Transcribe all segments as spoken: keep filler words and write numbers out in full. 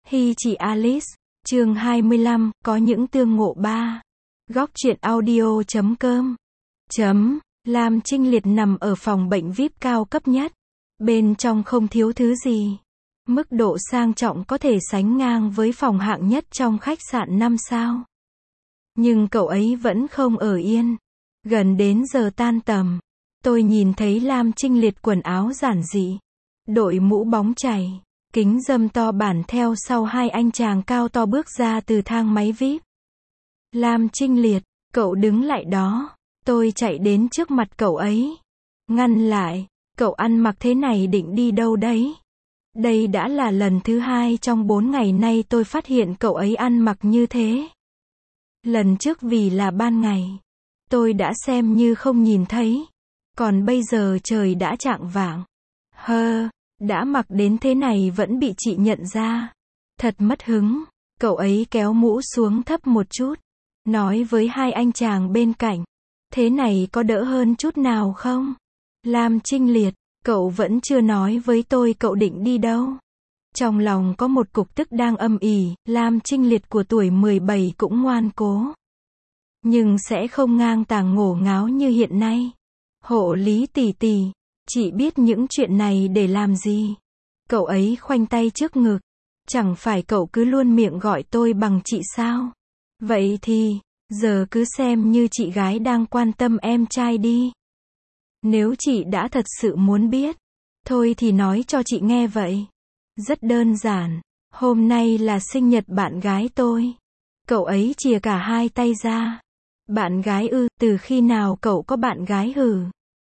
Hi chị Alice, chương hai mươi lăm, có những tương ngộ ba. Góc truyện audio chấm com. Chấm, Lam Trinh Liệt nằm ở phòng bệnh vi ai pi cao cấp nhất. Bên trong không thiếu thứ gì. Mức độ sang trọng có thể sánh ngang với phòng hạng nhất trong khách sạn năm sao. Nhưng cậu ấy vẫn không ở yên. Gần đến giờ tan tầm, tôi nhìn thấy Lam Trinh Liệt quần áo giản dị, đội mũ bóng chảy, kính râm to bản theo sau hai anh chàng cao to bước ra từ thang máy vi ai pi. Lam Trinh Liệt, cậu đứng lại đó. Tôi chạy đến trước mặt cậu ấy, ngăn lại. Cậu ăn mặc thế này định đi đâu đấy? Đây đã là lần thứ hai trong bốn ngày nay tôi phát hiện cậu ấy ăn mặc như thế. Lần trước vì là ban ngày, tôi đã xem như không nhìn thấy. Còn bây giờ trời đã chạng vạng. Hơ, đã mặc đến thế này vẫn bị chị nhận ra. Thật mất hứng. Cậu ấy kéo mũ xuống thấp một chút, nói với hai anh chàng bên cạnh. Thế này có đỡ hơn chút nào không? Lam Trinh Liệt, cậu vẫn chưa nói với tôi cậu định đi đâu. Trong lòng có một cục tức đang âm ỉ. Lam Trinh Liệt của tuổi mười bảy cũng ngoan cố, nhưng sẽ không ngang tàng ngổ ngáo như hiện nay. Hộ lý tỷ tỷ, chị biết những chuyện này để làm gì? Cậu ấy khoanh tay trước ngực. Chẳng phải cậu cứ luôn miệng gọi tôi bằng chị sao? Vậy thì, giờ cứ xem như chị gái đang quan tâm em trai đi. Nếu chị đã thật sự muốn biết, thôi thì nói cho chị nghe vậy. Rất đơn giản, hôm nay là sinh nhật bạn gái tôi. Cậu ấy chìa cả hai tay ra. Bạn gái ư, từ khi nào cậu có bạn gái hử?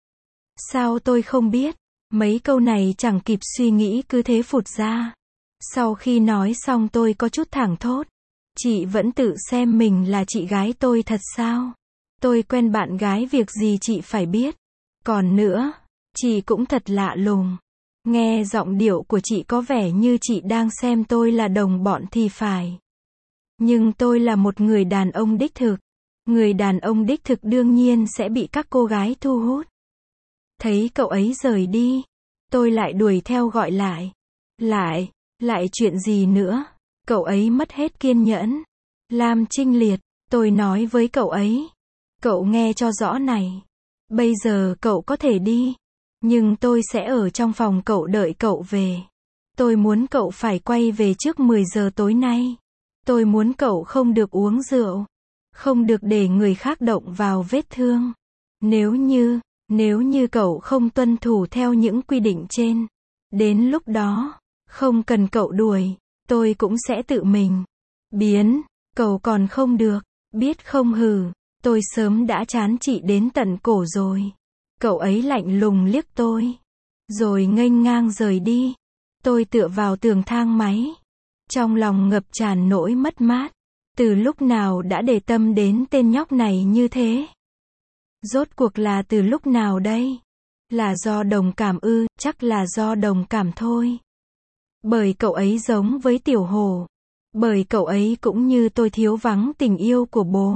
Sao tôi không biết? Mấy câu này chẳng kịp suy nghĩ cứ thế phụt ra. Sau khi nói xong tôi có chút thảng thốt. Chị vẫn tự xem mình là chị gái tôi thật sao? Tôi quen bạn gái việc gì chị phải biết. Còn nữa, chị cũng thật lạ lùng. Nghe giọng điệu của chị có vẻ như chị đang xem tôi là đồng bọn thì phải. Nhưng tôi là một người đàn ông đích thực. Người đàn ông đích thực đương nhiên sẽ bị các cô gái thu hút. Thấy cậu ấy rời đi, tôi lại đuổi theo gọi lại. Lại, lại chuyện gì nữa? Cậu ấy mất hết kiên nhẫn. Lam Trinh Liệt, tôi nói với cậu ấy. Cậu nghe cho rõ này. Bây giờ cậu có thể đi, nhưng tôi sẽ ở trong phòng cậu đợi cậu về. Tôi muốn cậu phải quay về trước mười giờ tối nay. Tôi muốn cậu không được uống rượu, không được để người khác động vào vết thương. Nếu như, nếu như cậu không tuân thủ theo những quy định trên, đến lúc đó, không cần cậu đuổi, tôi cũng sẽ tự mình biến. Cậu còn không được, biết không hừ, tôi sớm đã chán chị đến tận cổ rồi. Cậu ấy lạnh lùng liếc tôi, rồi nghênh ngang rời đi. Tôi tựa vào tường thang máy, trong lòng ngập tràn nỗi mất mát. Từ lúc nào đã để tâm đến tên nhóc này như thế? Rốt cuộc là từ lúc nào đây? Là do đồng cảm ư? Chắc là do đồng cảm thôi. Bởi cậu ấy giống với Tiểu Hồ. Bởi cậu ấy cũng như tôi thiếu vắng tình yêu của bố.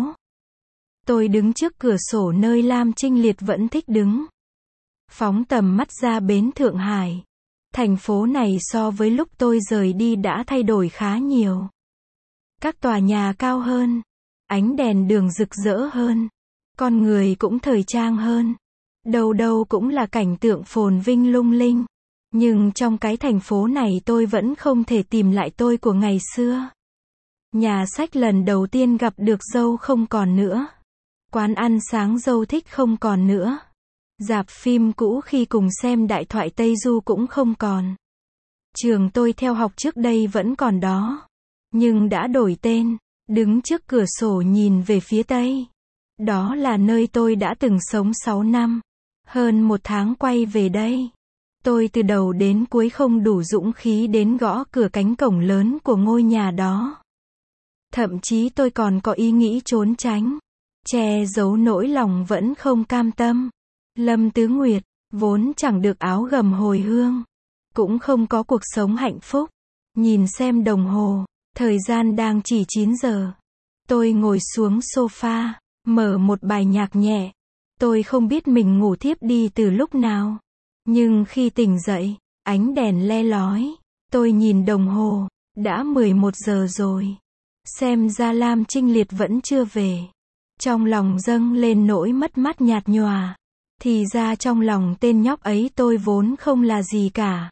Tôi đứng trước cửa sổ nơi Lam Trinh Liệt vẫn thích đứng. Phóng tầm mắt ra bến Thượng Hải. Thành phố này so với lúc tôi rời đi đã thay đổi khá nhiều. Các tòa nhà cao hơn, ánh đèn đường rực rỡ hơn, con người cũng thời trang hơn. Đâu đâu cũng là cảnh tượng phồn vinh lung linh. Nhưng trong cái thành phố này tôi vẫn không thể tìm lại tôi của ngày xưa. Nhà sách lần đầu tiên gặp được dâu không còn nữa. Quán ăn sáng dâu thích không còn nữa. Rạp phim cũ khi cùng xem Đại thoại Tây Du cũng không còn. Trường tôi theo học trước đây vẫn còn đó, nhưng đã đổi tên. Đứng trước cửa sổ nhìn về phía Tây. Đó là nơi tôi đã từng sống sáu năm. Hơn một tháng quay về đây. Tôi từ đầu đến cuối không đủ dũng khí đến gõ cửa cánh cổng lớn của ngôi nhà đó. Thậm chí tôi còn có ý nghĩ trốn tránh, che giấu nỗi lòng vẫn không cam tâm. Lâm Tứ Nguyệt, vốn chẳng được áo gầm hồi hương, cũng không có cuộc sống hạnh phúc. Nhìn xem đồng hồ, thời gian đang chỉ chín giờ. Tôi ngồi xuống sofa, mở một bài nhạc nhẹ. Tôi không biết mình ngủ thiếp đi từ lúc nào. Nhưng khi tỉnh dậy, ánh đèn le lói. Tôi nhìn đồng hồ, Đã mười một giờ rồi. Xem ra Lam Trinh Liệt vẫn chưa về. Trong lòng dâng lên nỗi mất mát nhạt nhòa. Thì ra trong lòng tên nhóc ấy tôi vốn không là gì cả.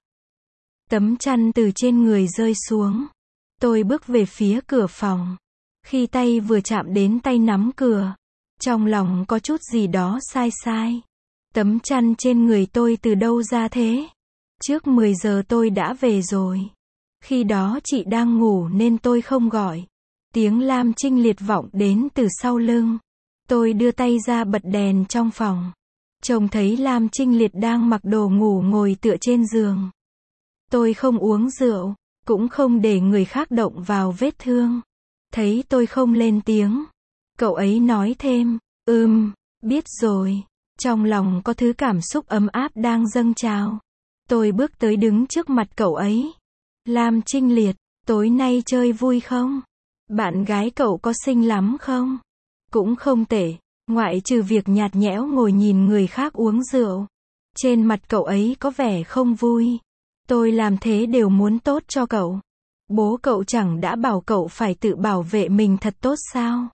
Tấm chăn từ trên người rơi xuống. Tôi bước về phía cửa phòng. Khi tay vừa chạm đến tay nắm cửa, trong lòng có chút gì đó sai sai. Tấm chăn trên người tôi từ đâu ra thế? Trước mười giờ tôi đã về rồi. Khi đó chị đang ngủ nên tôi không gọi. Tiếng Lam Trinh Liệt vọng đến từ sau lưng. Tôi đưa tay ra bật đèn trong phòng. Trông thấy Lam Trinh Liệt đang mặc đồ ngủ ngồi tựa trên giường. Tôi không uống rượu, cũng không để người khác động vào vết thương. Thấy tôi không lên tiếng, cậu ấy nói thêm, ừm, biết rồi. Trong lòng có thứ cảm xúc ấm áp đang dâng trào. Tôi bước tới đứng trước mặt cậu ấy. Lam Trinh Liệt, tối nay chơi vui không? Bạn gái cậu có xinh lắm không? Cũng không tệ, ngoại trừ việc nhạt nhẽo ngồi nhìn người khác uống rượu. Trên mặt cậu ấy có vẻ không vui. Tôi làm thế đều muốn tốt cho cậu. Bố cậu chẳng đã bảo cậu phải tự bảo vệ mình thật tốt sao?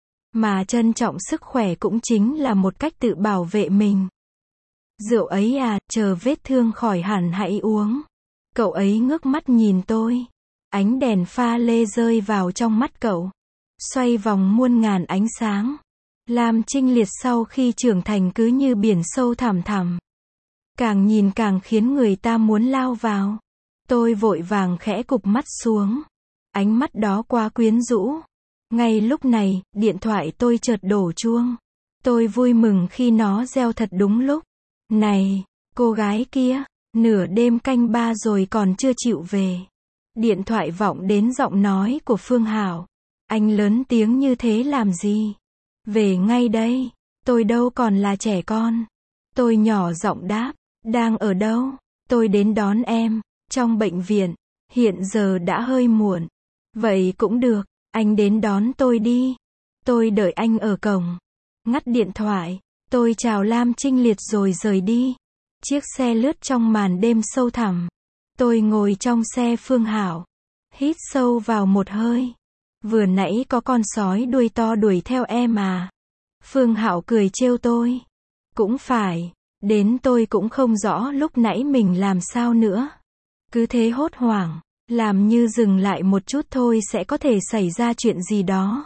Mà trân trọng sức khỏe cũng chính là một cách tự bảo vệ mình. Rượu ấy à, chờ vết thương khỏi hẳn hãy uống. Cậu ấy ngước mắt nhìn tôi. Ánh đèn pha lê rơi vào trong mắt cậu. Xoay vòng muôn ngàn ánh sáng. Lam Trinh Liệt sau khi trưởng thành cứ như biển sâu thẳm thẳm. Càng nhìn càng khiến người ta muốn lao vào. Tôi vội vàng khẽ cụp mắt xuống. Ánh mắt đó quá quyến rũ. Ngay lúc này, điện thoại tôi chợt đổ chuông. Tôi vui mừng khi nó reo thật đúng lúc. Này, cô gái kia, nửa đêm canh ba rồi còn chưa chịu về. Điện thoại vọng đến giọng nói của Phương Hảo. Anh lớn tiếng như thế làm gì? Về ngay đây, tôi đâu còn là trẻ con. Tôi nhỏ giọng đáp, đang ở đâu? Tôi đến đón em, trong bệnh viện, hiện giờ đã hơi muộn. Vậy cũng được, anh đến đón tôi đi. Tôi đợi anh ở cổng. Ngắt điện thoại, tôi chào Lam Trinh Liệt rồi rời đi. Chiếc xe lướt trong màn đêm sâu thẳm. Tôi ngồi trong xe Phương Hảo. Hít sâu vào một hơi. Vừa nãy có con sói đuôi to đuổi theo em à? Phương Hảo cười trêu tôi. Cũng phải, đến tôi cũng không rõ lúc nãy mình làm sao nữa. Cứ thế hốt hoảng, làm như dừng lại một chút thôi sẽ có thể xảy ra chuyện gì đó.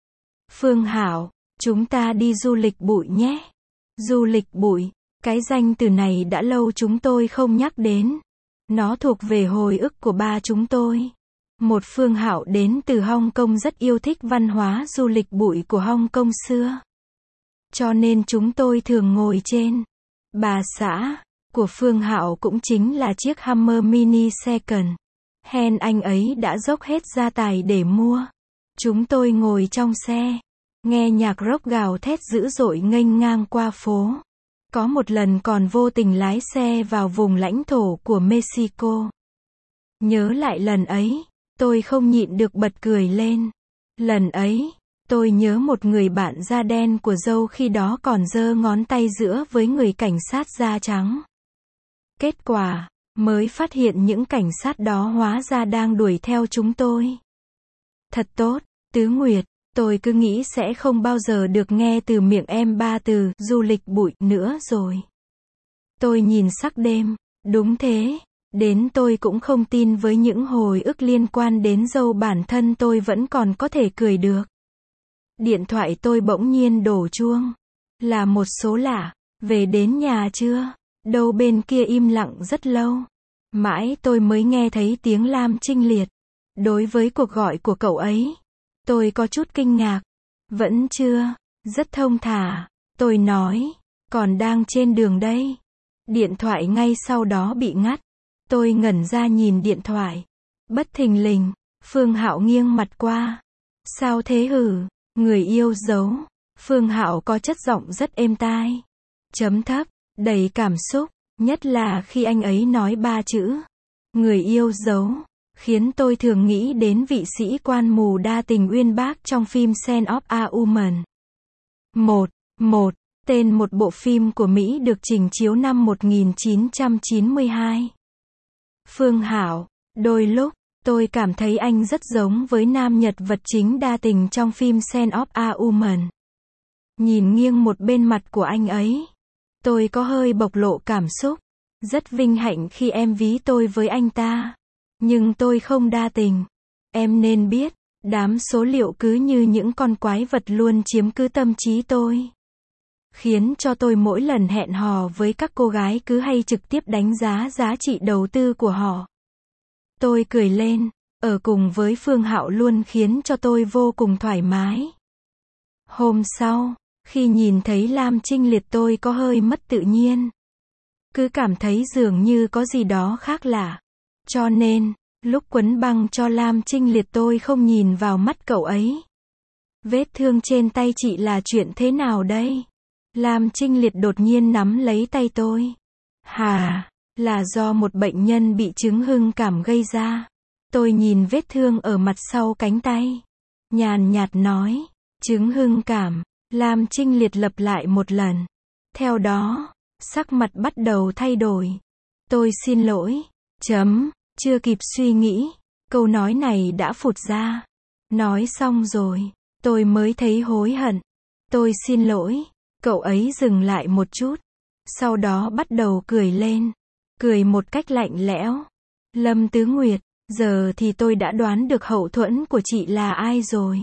Phương Hảo, chúng ta đi du lịch bụi nhé. Du lịch bụi, cái danh từ này đã lâu chúng tôi không nhắc đến. Nó thuộc về hồi ức của ba chúng tôi. Một Phương Hảo đến từ Hong Kong rất yêu thích văn hóa du lịch bụi của Hong Kong xưa. Cho nên chúng tôi thường ngồi trên bà xã của Phương Hảo cũng chính là chiếc Hummer Mini Second Hand anh ấy đã dốc hết gia tài để mua. Chúng tôi ngồi trong xe, nghe nhạc rock gào thét dữ dội nghênh ngang qua phố. Có một lần còn vô tình lái xe vào vùng lãnh thổ của Mexico. Nhớ lại lần ấy, tôi không nhịn được bật cười lên. Lần ấy, tôi nhớ một người bạn da đen của dâu khi đó còn giơ ngón tay giữa với người cảnh sát da trắng. Kết quả, mới phát hiện những cảnh sát đó hóa ra đang đuổi theo chúng tôi. Thật tốt, Tứ Nguyệt, tôi cứ nghĩ sẽ không bao giờ được nghe từ miệng em ba từ du lịch bụi nữa rồi. Tôi nhìn sắc đêm, đúng thế, đến tôi cũng không tin với những hồi ức liên quan đến dâu bản thân tôi vẫn còn có thể cười được. Điện thoại tôi bỗng nhiên đổ chuông. Là một số lạ. Về đến nhà chưa? Đâu bên kia im lặng rất lâu. Mãi tôi mới nghe thấy tiếng Lam Trinh Liệt. Đối với cuộc gọi của cậu ấy, tôi có chút kinh ngạc. Vẫn chưa, rất thông thả. Tôi nói, còn đang trên đường đây. Điện thoại ngay sau đó bị ngắt. Tôi ngẩn ra nhìn điện thoại. Bất thình lình, Phương Hạo nghiêng mặt qua. Sao thế hử? Người yêu dấu. Phương Hạo có chất giọng rất êm tai. Chấm thấp, đầy cảm xúc, nhất là khi anh ấy nói ba chữ. Người yêu dấu, khiến tôi thường nghĩ đến vị sĩ quan mù đa tình uyên bác trong phim Scent of a Woman. một. một. Tên một bộ phim của Mỹ được trình chiếu năm một nghìn chín trăm chín mươi hai. Phương Hảo, đôi lúc, Tôi cảm thấy anh rất giống với nam nhân vật chính đa tình trong phim Scent of a Woman. Nhìn nghiêng một bên mặt của anh ấy, tôi có hơi bộc lộ cảm xúc. Rất vinh hạnh khi em ví tôi với anh ta. Nhưng tôi không đa tình. Em nên biết, đám số liệu cứ như những con quái vật luôn chiếm cứ tâm trí tôi. Khiến cho tôi mỗi lần hẹn hò với các cô gái cứ hay trực tiếp đánh giá giá trị đầu tư của họ. Tôi cười lên, ở cùng với Phương Hạo luôn khiến cho tôi vô cùng thoải mái. Hôm sau, khi nhìn thấy Lam Trinh Liệt tôi có hơi mất tự nhiên. Cứ cảm thấy dường như có gì đó khác lạ. Cho nên, lúc quấn băng cho Lam Trinh Liệt tôi không nhìn vào mắt cậu ấy. Vết thương trên tay chị là chuyện thế nào đây? Lam Trinh Liệt đột nhiên nắm lấy tay tôi. Hà, là do một bệnh nhân bị chứng hưng cảm gây ra. Tôi nhìn vết thương ở mặt sau cánh tay. Nhàn nhạt nói, chứng hưng cảm. Lam Trinh Liệt lặp lại một lần. Theo đó, sắc mặt bắt đầu thay đổi. Tôi xin lỗi. Chấm. Chưa kịp suy nghĩ. Câu nói này đã phụt ra. Nói xong rồi. Tôi mới thấy hối hận. Tôi xin lỗi. Cậu ấy dừng lại một chút. Sau đó bắt đầu cười lên. Cười một cách lạnh lẽo. Lâm Tứ Nguyệt, giờ thì tôi đã đoán được hậu thuẫn của chị là ai rồi.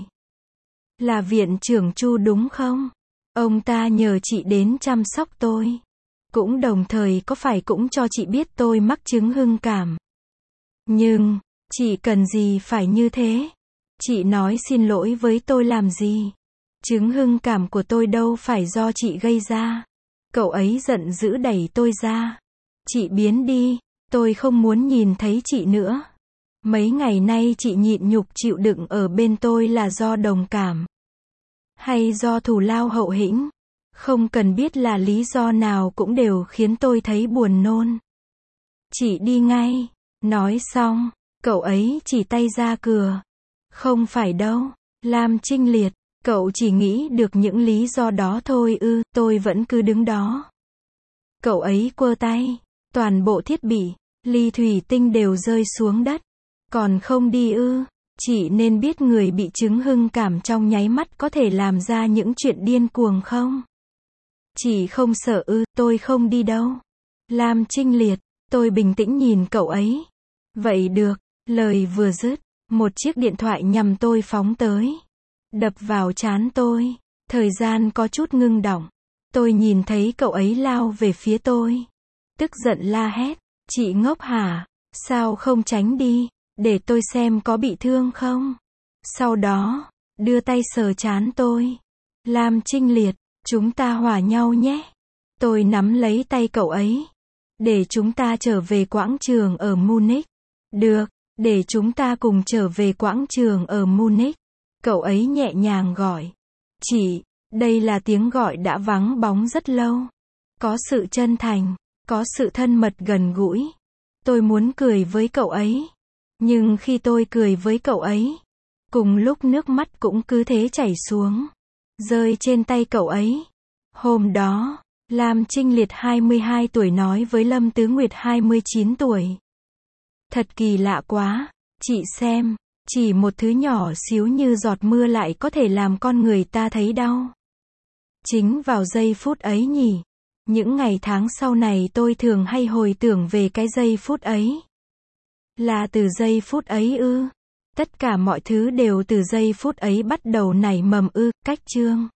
Là viện trưởng Chu đúng không? Ông ta nhờ chị đến chăm sóc tôi. Cũng đồng thời có phải cũng cho chị biết tôi mắc chứng hưng cảm. Nhưng, chị cần gì phải như thế? Chị nói xin lỗi với tôi làm gì? Chứng hưng cảm của tôi đâu phải do chị gây ra. Cậu ấy giận dữ đẩy tôi ra. Chị biến đi, tôi không muốn nhìn thấy chị nữa. Mấy ngày nay chị nhịn nhục chịu đựng ở bên tôi là do đồng cảm. Hay do thù lao hậu hĩnh. Không cần biết là lý do nào cũng đều khiến tôi thấy buồn nôn. Chị đi ngay. Nói xong, cậu ấy chỉ tay ra cửa. Không phải đâu, Lam Trinh Liệt, cậu chỉ nghĩ được những lý do đó thôi ư, tôi vẫn cứ đứng đó. Cậu ấy quơ tay, toàn bộ thiết bị, ly thủy tinh đều rơi xuống đất. Còn không đi ư, chị nên biết người bị chứng hưng cảm trong nháy mắt có thể làm ra những chuyện điên cuồng không? Chị không sợ ư, tôi không đi đâu. Lam Trinh Liệt, tôi bình tĩnh nhìn cậu ấy. Vậy được, lời vừa dứt, một chiếc điện thoại nhằm tôi phóng tới. Đập vào trán tôi. Thời gian có chút ngưng đọng. Tôi nhìn thấy cậu ấy lao về phía tôi. Tức giận la hét. Chị ngốc hả? Sao không tránh đi? Để tôi xem có bị thương không? Sau đó, đưa tay sờ trán tôi. Lam Trinh Liệt, chúng ta hòa nhau nhé. Tôi nắm lấy tay cậu ấy. Để chúng ta trở về quảng trường ở Munich. Được, để chúng ta cùng trở về quảng trường ở Munich. Cậu ấy nhẹ nhàng gọi. Chị, đây là tiếng gọi đã vắng bóng rất lâu. Có sự chân thành, có sự thân mật gần gũi. Tôi muốn cười với cậu ấy. Nhưng khi tôi cười với cậu ấy, cùng lúc nước mắt cũng cứ thế chảy xuống. Rơi trên tay cậu ấy. Hôm đó, Lam Trinh Liệt hai mươi hai tuổi nói với Lâm Tứ Nguyệt hai mươi chín tuổi. Thật kỳ lạ quá, chị xem, chỉ một thứ nhỏ xíu như giọt mưa lại có thể làm con người ta thấy đau. Chính vào giây phút ấy nhỉ, những ngày tháng sau này tôi thường hay hồi tưởng về cái giây phút ấy. Là từ giây phút ấy ư? Tất cả mọi thứ đều từ giây phút ấy bắt đầu nảy mầm ư? Cách chương